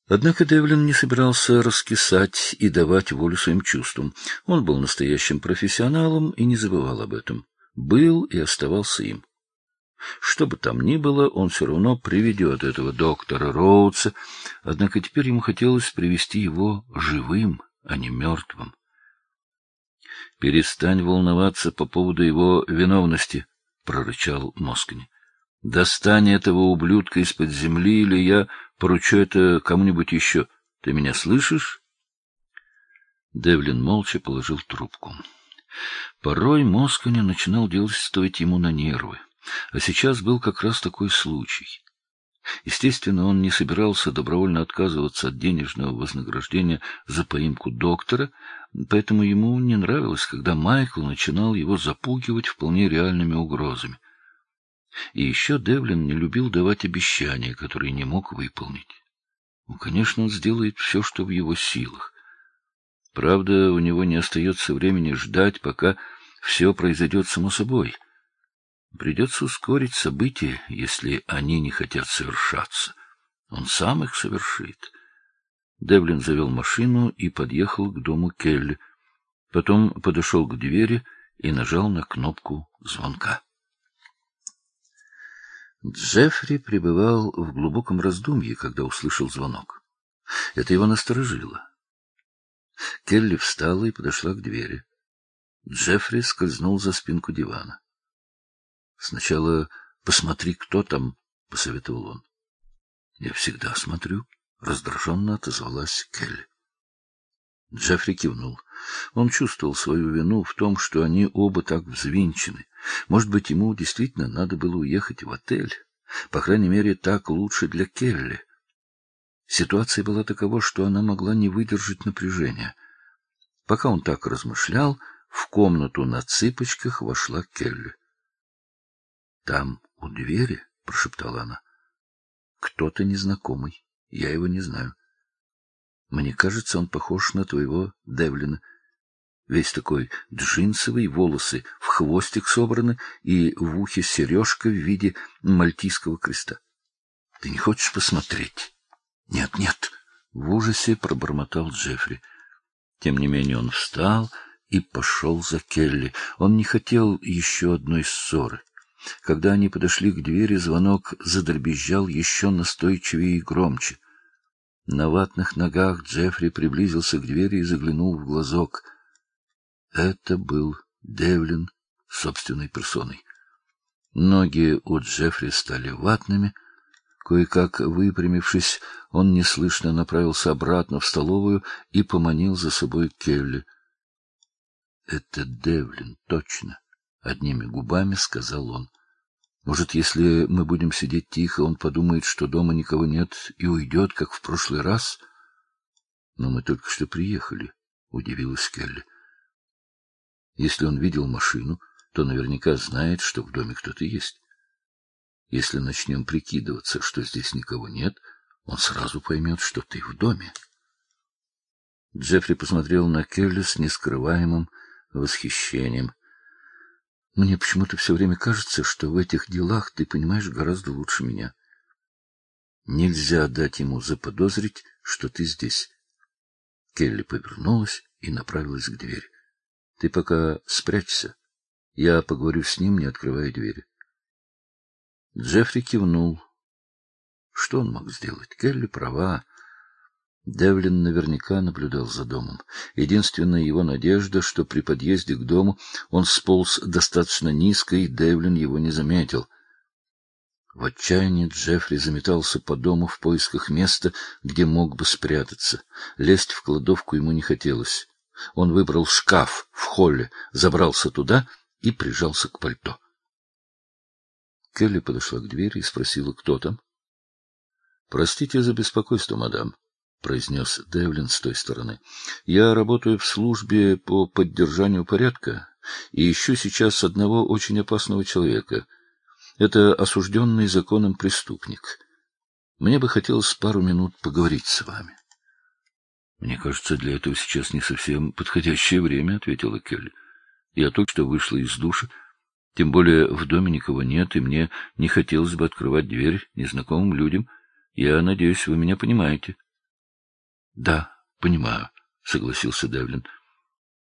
Однако Девлин не собирался раскисать и давать волю своим чувствам. Он был настоящим профессионалом и не забывал об этом. Был и оставался им. Что бы там ни было, он все равно приведет этого доктора Роудса, однако теперь ему хотелось привести его живым, а не мертвым. — Перестань волноваться по поводу его виновности, — прорычал Москони. — Достань этого ублюдка из-под земли, или я поручу это кому-нибудь еще. Ты меня слышишь? Девлин молча положил трубку. Порой Москони начинал действовать ему на нервы, а сейчас был как раз такой случай. Естественно, он не собирался добровольно отказываться от денежного вознаграждения за поимку доктора, поэтому ему не нравилось, когда Майкл начинал его запугивать вполне реальными угрозами. И еще Девлин не любил давать обещания, которые не мог выполнить. Ну, конечно, он сделает все, что в его силах. Правда, у него не остается времени ждать, пока все произойдет само собой. Придется ускорить события, если они не хотят совершаться. Он сам их совершит. Девлин завел машину и подъехал к дому Келли. Потом подошел к двери и нажал на кнопку звонка. Джеффри пребывал в глубоком раздумье, когда услышал звонок. Это его насторожило. Келли встала и подошла к двери. Джеффри скользнул за спинку дивана. — Сначала посмотри, кто там, — посоветовал он. — Я всегда смотрю, — раздраженно отозвалась Келли. Джеффри кивнул. Он чувствовал свою вину в том, что они оба так взвинчены. Может быть, ему действительно надо было уехать в отель. По крайней мере, так лучше для Келли. Ситуация была такова, что она могла не выдержать напряжения. Пока он так размышлял, в комнату на цыпочках вошла Келли. — Там, у двери, — прошептала она, — кто-то незнакомый. Я его не знаю. Мне кажется, он похож на твоего Девлина. Весь такой джинсовый, волосы в хвостик собраны и в ухе сережка в виде мальтийского креста. Ты не хочешь посмотреть? Нет, нет, в ужасе пробормотал Джеффри. Тем не менее он встал и пошел за Келли. Он не хотел еще одной ссоры. Когда они подошли к двери, звонок задребезжал еще настойчивее и громче. На ватных ногах Джеффри приблизился к двери и заглянул в глазок. Это был Девлин собственной персоной. Ноги у Джеффри стали ватными. Кое-как выпрямившись, он неслышно направился обратно в столовую и поманил за собой Келли. — Это Девлин, точно, — одними губами сказал он. Может, если мы будем сидеть тихо, он подумает, что дома никого нет, и уйдет, как в прошлый раз? — Но мы только что приехали, — удивилась Келли. Если он видел машину, то наверняка знает, что в доме кто-то есть. Если начнем прикидываться, что здесь никого нет, он сразу поймет, что ты в доме. Джеффри посмотрел на Келли с нескрываемым восхищением. — Мне почему-то все время кажется, что в этих делах ты понимаешь гораздо лучше меня. Нельзя дать ему заподозрить, что ты здесь. Келли повернулась и направилась к двери. — Ты пока спрячься. Я поговорю с ним, не открывая двери. Джеффри кивнул. Что он мог сделать? Келли права. Девлин наверняка наблюдал за домом. Единственная его надежда, что при подъезде к дому он сполз достаточно низко, и Девлин его не заметил. В отчаянии Джеффри заметался по дому в поисках места, где мог бы спрятаться. Лезть в кладовку ему не хотелось. Он выбрал шкаф в холле, забрался туда и прижался к пальто. Келли подошла к двери и спросила, кто там. — Простите за беспокойство, мадам, — произнес Девлин с той стороны. — Я работаю в службе по поддержанию порядка и ищу сейчас одного очень опасного человека. Это осужденный законом преступник. Мне бы хотелось пару минут поговорить с вами. — Мне кажется, для этого сейчас не совсем подходящее время, — ответила Келли. — Я только что вышла из душа. Тем более в доме никого нет, и мне не хотелось бы открывать дверь незнакомым людям. Я надеюсь, вы меня понимаете. Да, понимаю, — согласился Девлин.